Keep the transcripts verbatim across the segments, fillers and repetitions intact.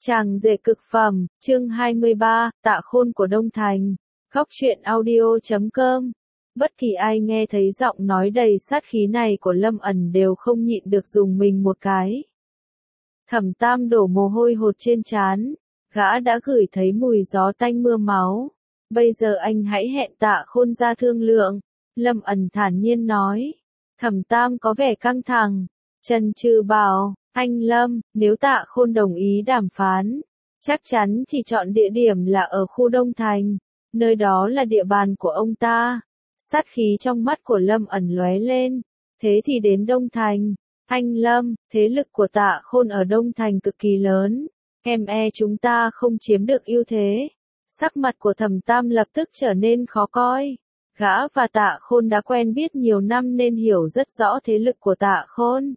Chàng rể cực phẩm, chương hai mươi ba, Tạ Khôn của Đông Thành. Góc truyện audio chấm com. Bất kỳ ai nghe thấy giọng nói đầy sát khí này của Lâm ẩn đều không nhịn được dùng mình một cái. Thẩm Tam đổ mồ hôi hột trên trán, gã đã gửi thấy mùi gió tanh mưa máu. Bây giờ anh hãy hẹn Tạ Khôn ra thương lượng. Lâm ẩn thản nhiên nói. Thẩm Tam có vẻ căng thẳng, chần chừ bảo. Anh Lâm, nếu Tạ Khôn đồng ý đàm phán, chắc chắn chỉ chọn địa điểm là ở khu Đông Thành, nơi đó là địa bàn của ông ta. Sát khí trong mắt của Lâm ẩn lóe lên, thế thì đến Đông Thành. Anh Lâm, thế lực của Tạ Khôn ở Đông Thành cực kỳ lớn, em e chúng ta không chiếm được ưu thế. Sắc mặt của Thẩm Tam lập tức trở nên khó coi. Gã và Tạ Khôn đã quen biết nhiều năm nên hiểu rất rõ thế lực của Tạ Khôn.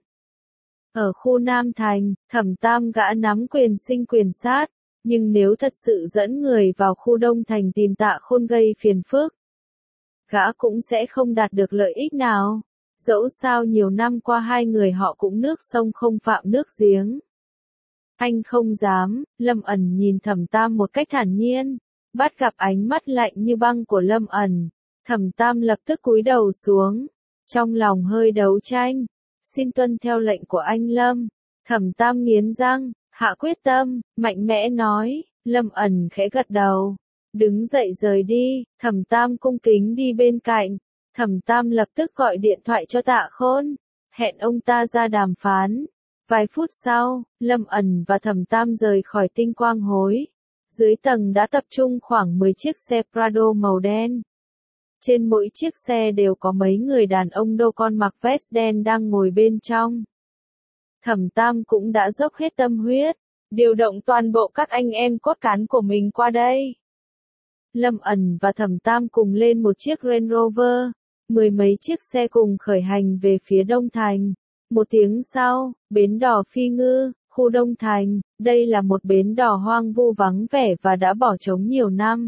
Ở khu Nam Thành, Thẩm Tam gã nắm quyền sinh quyền sát, nhưng nếu thật sự dẫn người vào khu Đông Thành tìm Tạ Khôn gây phiền phức, gã cũng sẽ không đạt được lợi ích nào. Dẫu sao nhiều năm qua hai người họ cũng nước sông không phạm nước giếng. Anh không dám. Lâm ẩn nhìn Thẩm Tam một cách thản nhiên, bắt gặp ánh mắt lạnh như băng của Lâm ẩn. Thẩm Tam lập tức cúi đầu xuống, trong lòng hơi đấu tranh. Xin tuân theo lệnh của anh Lâm. Thẩm Tam nghiến răng, hạ quyết tâm, mạnh mẽ nói. Lâm ẩn khẽ gật đầu, đứng dậy rời đi. Thẩm Tam cung kính đi bên cạnh. Thẩm Tam lập tức gọi điện thoại cho Tạ Khôn, hẹn ông ta ra đàm phán. Vài phút sau, Lâm ẩn và Thẩm Tam rời khỏi Tinh Quang Hối. Dưới tầng đã tập trung khoảng mười chiếc xe Prado màu đen. Trên mỗi chiếc xe đều có mấy người đàn ông đô con mặc vest đen đang ngồi bên trong. Thẩm Tam cũng đã dốc hết tâm huyết, điều động toàn bộ các anh em cốt cán của mình qua đây. Lâm ẩn và Thẩm Tam cùng lên một chiếc Range Rover, mười mấy chiếc xe cùng khởi hành về phía Đông Thành. Một tiếng sau, bến đò Phi Ngư, khu Đông Thành, đây là một bến đò hoang vu vắng vẻ và đã bỏ trống nhiều năm.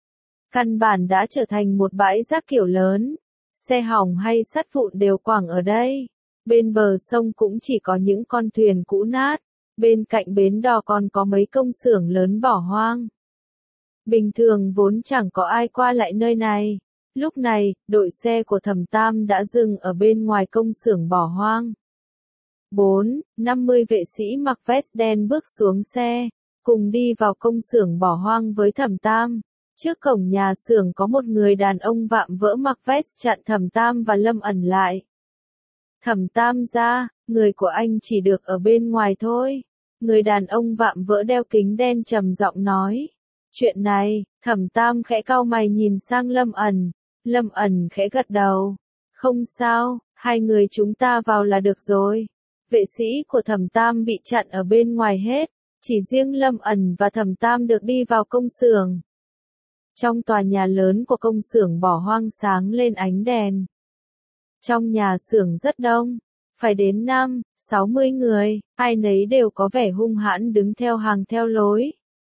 Căn bản đã trở thành một bãi rác kiểu lớn, xe hỏng hay sắt vụn đều quẳng ở đây. Bên bờ sông cũng chỉ có những con thuyền cũ nát, bên cạnh bến đò còn có mấy công xưởng lớn bỏ hoang. Bình thường vốn chẳng có ai qua lại nơi này. Lúc này, đội xe của Thẩm Tam đã dừng ở bên ngoài công xưởng bỏ hoang. Bốn, năm mươi vệ sĩ mặc vest đen bước xuống xe, cùng đi vào công xưởng bỏ hoang với Thẩm Tam. Trước cổng nhà xưởng có một người đàn ông vạm vỡ mặc vest chặn Thẩm Tam và Lâm ẩn lại. Thẩm Tam ra, người của anh chỉ được ở bên ngoài thôi. Người đàn ông vạm vỡ đeo kính đen trầm giọng nói. Chuyện này, Thẩm Tam khẽ cau mày nhìn sang Lâm ẩn. Lâm ẩn khẽ gật đầu. Không sao, hai người chúng ta vào là được rồi. Vệ sĩ của Thẩm Tam bị chặn ở bên ngoài hết, chỉ riêng Lâm ẩn và Thẩm Tam được đi vào công xưởng. Trong tòa nhà lớn của công xưởng bỏ hoang sáng lên ánh đèn. Trong nhà xưởng rất đông, phải đến năm, sáu mươi người, ai nấy đều có vẻ hung hãn đứng theo hàng theo lối.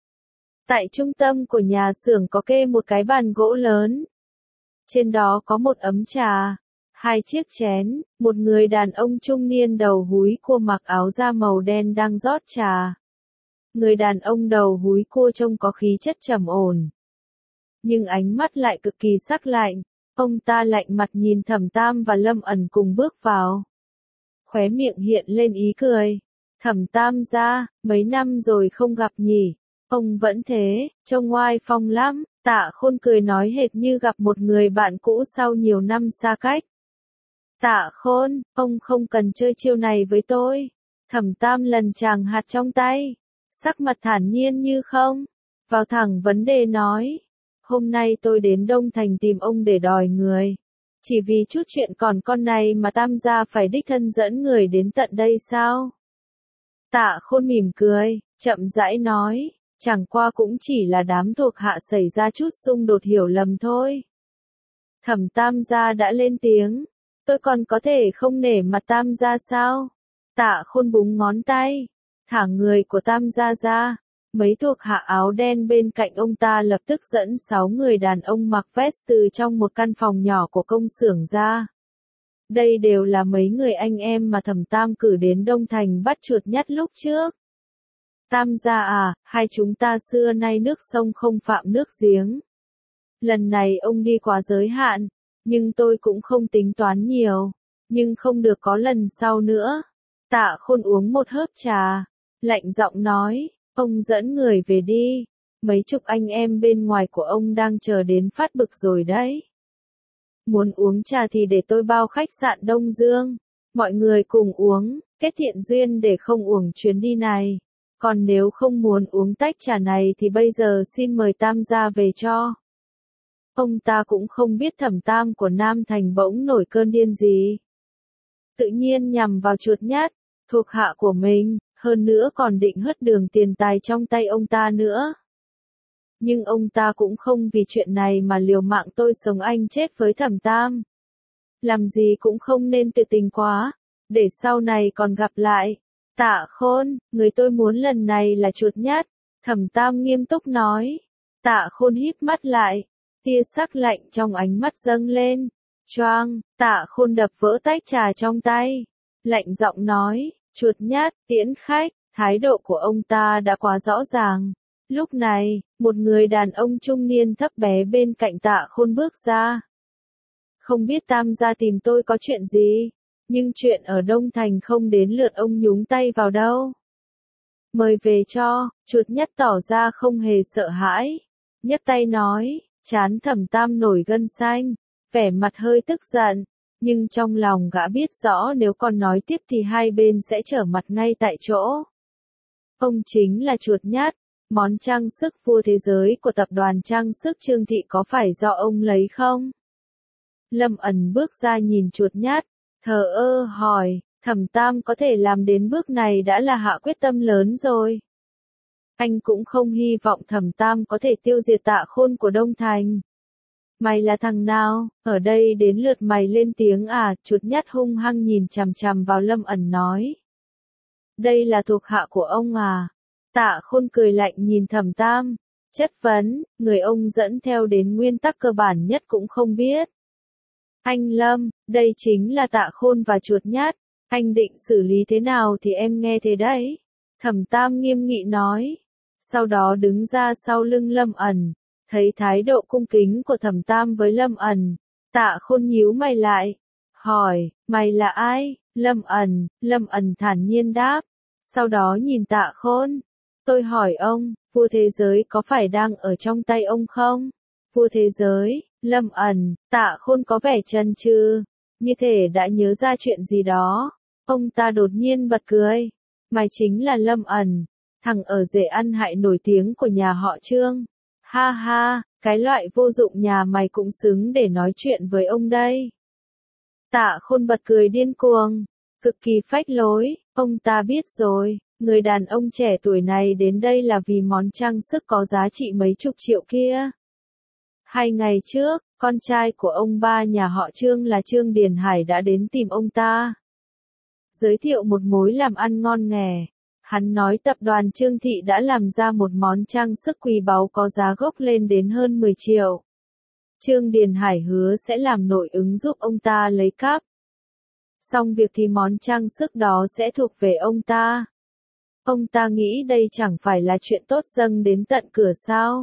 Tại trung tâm của nhà xưởng có kê một cái bàn gỗ lớn. Trên đó có một ấm trà, hai chiếc chén, một người đàn ông trung niên đầu húi cua mặc áo da màu đen đang rót trà. Người đàn ông đầu húi cua trông có khí chất trầm ổn, nhưng ánh mắt lại cực kỳ sắc lạnh. Ông ta lạnh mặt nhìn Thẩm Tam và Lâm ẩn cùng bước vào. Khóe miệng hiện lên ý cười. Thẩm Tam ra, mấy năm rồi không gặp nhỉ. Ông vẫn thế, trông oai phong lắm. Tạ Khôn cười nói hệt như gặp một người bạn cũ sau nhiều năm xa cách. Tạ Khôn, ông không cần chơi chiêu này với tôi. Thẩm Tam lần chàng hạt trong tay, sắc mặt thản nhiên như không, vào thẳng vấn đề nói. Hôm nay tôi đến Đông Thành tìm ông để đòi người. Chỉ vì chút chuyện còn con này mà Tam gia phải đích thân dẫn người đến tận đây sao? Tạ Khôn mỉm cười, chậm rãi nói, chẳng qua cũng chỉ là đám thuộc hạ xảy ra chút xung đột hiểu lầm thôi. Thẩm Tam gia đã lên tiếng, tôi còn có thể không nể mặt Tam gia sao? Tạ Khôn búng ngón tay, thả người của Tam gia ra. Mấy thuộc hạ áo đen bên cạnh ông ta lập tức dẫn sáu người đàn ông mặc vest từ trong một căn phòng nhỏ của công xưởng ra. Đây đều là mấy người anh em mà Thẩm Tam cử đến Đông Thành bắt chuột nhắt lúc trước. Tam gia à, hai chúng ta xưa nay nước sông không phạm nước giếng. Lần này ông đi quá giới hạn, nhưng tôi cũng không tính toán nhiều, nhưng không được có lần sau nữa. Tạ Khôn uống một hớp trà, lạnh giọng nói, ông dẫn người về đi, mấy chục anh em bên ngoài của ông đang chờ đến phát bực rồi đấy. Muốn uống trà thì để tôi bao khách sạn Đông Dương, mọi người cùng uống, kết thiện duyên để không uổng chuyến đi này. Còn nếu không muốn uống tách trà này thì bây giờ xin mời Tam gia về cho. Ông ta cũng không biết Thẩm Tam của Nam Thành bỗng nổi cơn điên gì. Tự nhiên nhằm vào Chuột Nhát, thuộc hạ của mình, hơn nữa còn định hất đường tiền tài trong tay ông ta nữa. Nhưng ông ta cũng không vì chuyện này mà liều mạng tôi sống anh chết với Thẩm Tam. Làm gì cũng không nên tuyệt tình quá, để sau này còn gặp lại. Tạ Khôn, người tôi muốn lần này là Chuột Nhát, Thẩm Tam nghiêm túc nói. Tạ Khôn híp mắt lại, tia sắc lạnh trong ánh mắt dâng lên. Choang, Tạ Khôn đập vỡ tách trà trong tay, lạnh giọng nói, Chuột Nhát, tiễn khách. Thái độ của ông ta đã quá rõ ràng. Lúc này, một người đàn ông trung niên thấp bé bên cạnh Tạ Khôn bước ra. Không biết Tam gia tìm tôi có chuyện gì, nhưng chuyện ở Đông Thành không đến lượt ông nhúng tay vào đâu. Mời về cho. Chuột Nhát tỏ ra không hề sợ hãi, nhấc tay nói, trán Thẩm Tam nổi gân xanh, vẻ mặt hơi tức giận, nhưng trong lòng gã biết rõ nếu còn nói tiếp thì hai bên sẽ trở mặt ngay tại chỗ. Ông chính là Chuột Nhát, món trang sức vua thế giới của tập đoàn trang sức Trương Thị có phải do ông lấy không? Lâm ẩn bước ra nhìn Chuột Nhát, thờ ơ hỏi, Thẩm Tam có thể làm đến bước này đã là hạ quyết tâm lớn rồi. Anh cũng không hy vọng Thẩm Tam có thể tiêu diệt Tạ Khôn của Đông Thành. Mày là thằng nào, ở đây đến lượt mày lên tiếng à? Chuột Nhát hung hăng nhìn chằm chằm vào Lâm ẩn nói. Đây là thuộc hạ của ông à? Tạ Khôn cười lạnh nhìn Thẩm Tam, chất vấn, người ông dẫn theo đến nguyên tắc cơ bản nhất cũng không biết. Anh Lâm, đây chính là Tạ Khôn và Chuột Nhát, anh định xử lý thế nào thì em nghe thế đấy. Thẩm Tam nghiêm nghị nói, sau đó đứng ra sau lưng Lâm ẩn, thấy thái độ cung kính của Thẩm Tam với Lâm ẩn, Tạ Khôn nhíu mày lại, hỏi, mày là ai? Lâm ẩn, Lâm ẩn thản nhiên đáp, sau đó nhìn Tạ Khôn, tôi hỏi ông, vua thế giới có phải đang ở trong tay ông không? Vua thế giới, Lâm ẩn, Tạ Khôn có vẻ chần chừ, như thể đã nhớ ra chuyện gì đó. Ông ta đột nhiên bật cười, mày chính là Lâm ẩn, thằng ở rể ăn hại nổi tiếng của nhà họ Trương. Ha ha, cái loại vô dụng nhà mày cũng xứng để nói chuyện với ông đây. Tạ Khôn bật cười điên cuồng, cực kỳ phách lối, ông ta biết rồi, người đàn ông trẻ tuổi này đến đây là vì món trang sức có giá trị mấy chục triệu kia. Hai ngày trước, con trai của ông ba nhà họ Trương là Trương Điền Hải đã đến tìm ông ta. Giới thiệu một mối làm ăn ngon nghè. Hắn nói tập đoàn Trương Thị đã làm ra một món trang sức quý báu có giá gốc lên đến hơn mười triệu. Trương Điền Hải hứa sẽ làm nội ứng giúp ông ta lấy cắp. Xong việc thì món trang sức đó sẽ thuộc về ông ta. Ông ta nghĩ đây chẳng phải là chuyện tốt dâng đến tận cửa sao.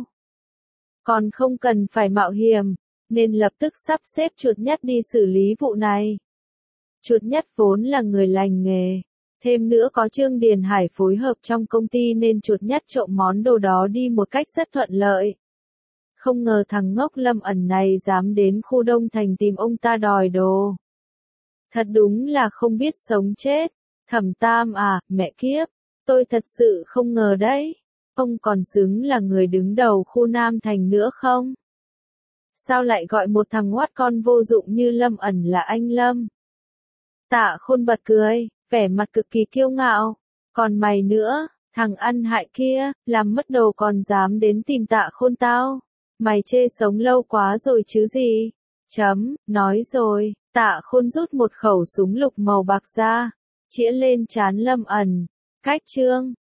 Còn không cần phải mạo hiểm, nên lập tức sắp xếp Chuột Nhát đi xử lý vụ này. Chuột Nhát vốn là người lành nghề. Thêm nữa có Trương Điền Hải phối hợp trong công ty nên Chuột Nhát trộm món đồ đó đi một cách rất thuận lợi. Không ngờ thằng ngốc Lâm ẩn này dám đến khu Đông Thành tìm ông ta đòi đồ. Thật đúng là không biết sống chết. Thẩm Tam à, mẹ kiếp, tôi thật sự không ngờ đấy. Ông còn xứng là người đứng đầu khu Nam Thành nữa không? Sao lại gọi một thằng ngoát con vô dụng như Lâm ẩn là anh Lâm? Tạ Khôn bật cười, vẻ mặt cực kỳ kiêu ngạo. Còn mày nữa, thằng ăn hại kia, làm mất đồ còn dám đến tìm Tạ Khôn tao. Mày chê sống lâu quá rồi chứ gì? Chấm, nói rồi, Tạ Khôn rút một khẩu súng lục màu bạc ra, chĩa lên trán Lâm ẩn. Cách Trương,